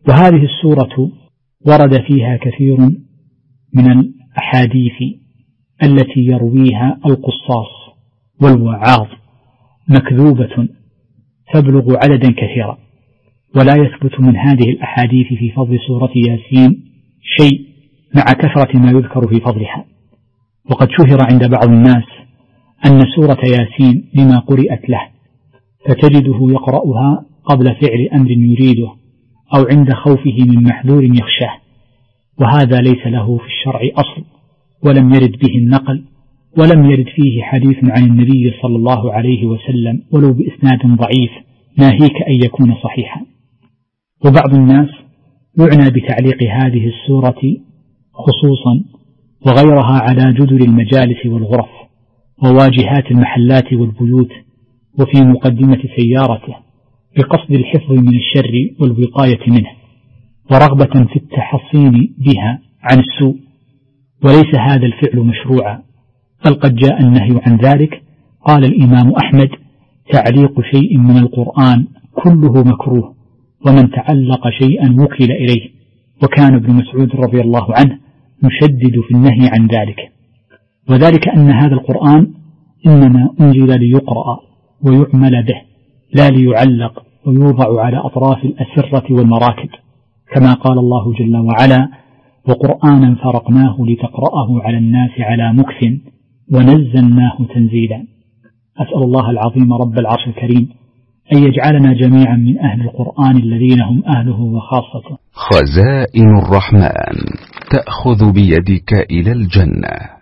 وهذه السورة ورد فيها كثير من الأحاديث التي يرويها القصاص والوعاظ مكذوبة تبلغ عددا كثيرا، ولا يثبت من هذه الأحاديث في فضل سورة ياسين شيء مع كثرة ما يذكر في فضلها. وقد شهر عند بعض الناس أن سورة ياسين لما قرئت له، فتجده يقرأها قبل فعل أمر يريده أو عند خوفه من محذور يخشاه، وهذا ليس له في الشرع أصل، ولم يرد به النقل، ولم يرد فيه حديث عن النبي صلى الله عليه وسلم ولو بإسناد ضعيف ناهيك أن يكون صحيحا. وبعض الناس يعنى بتعليق هذه السورة خصوصا وغيرها على جدر المجالس والغرف وواجهات المحلات والبيوت وفي مقدمة سيارته، بقصد الحفظ من الشر والوقاية منه، ورغبة في التحصين بها عن السوء. وليس هذا الفعل مشروعا، بل قد جاء النهي عن ذلك. قال الإمام أحمد: تعليق شيء من القرآن كله مكروه، ومن تعلق شيئا وكل إليه. وكان ابن مسعود رضي الله عنه يشدد في النهي عن ذلك، وذلك أن هذا القرآن إنما أنزل ليقرأ ويعمل به، لا ليعلق ويوضع على أطراف الأسرة والمراكب، كما قال الله جل وعلا: وقرآنا فرقناه لتقرأه على الناس على مكث ونزلناه تنزيلا. أسأل الله العظيم رب العرش الكريم أن يجعلنا جميعا من أهل القرآن الذين هم أهله وخاصته. خزائن الرحمن تأخذ بيدك إلى الجنة.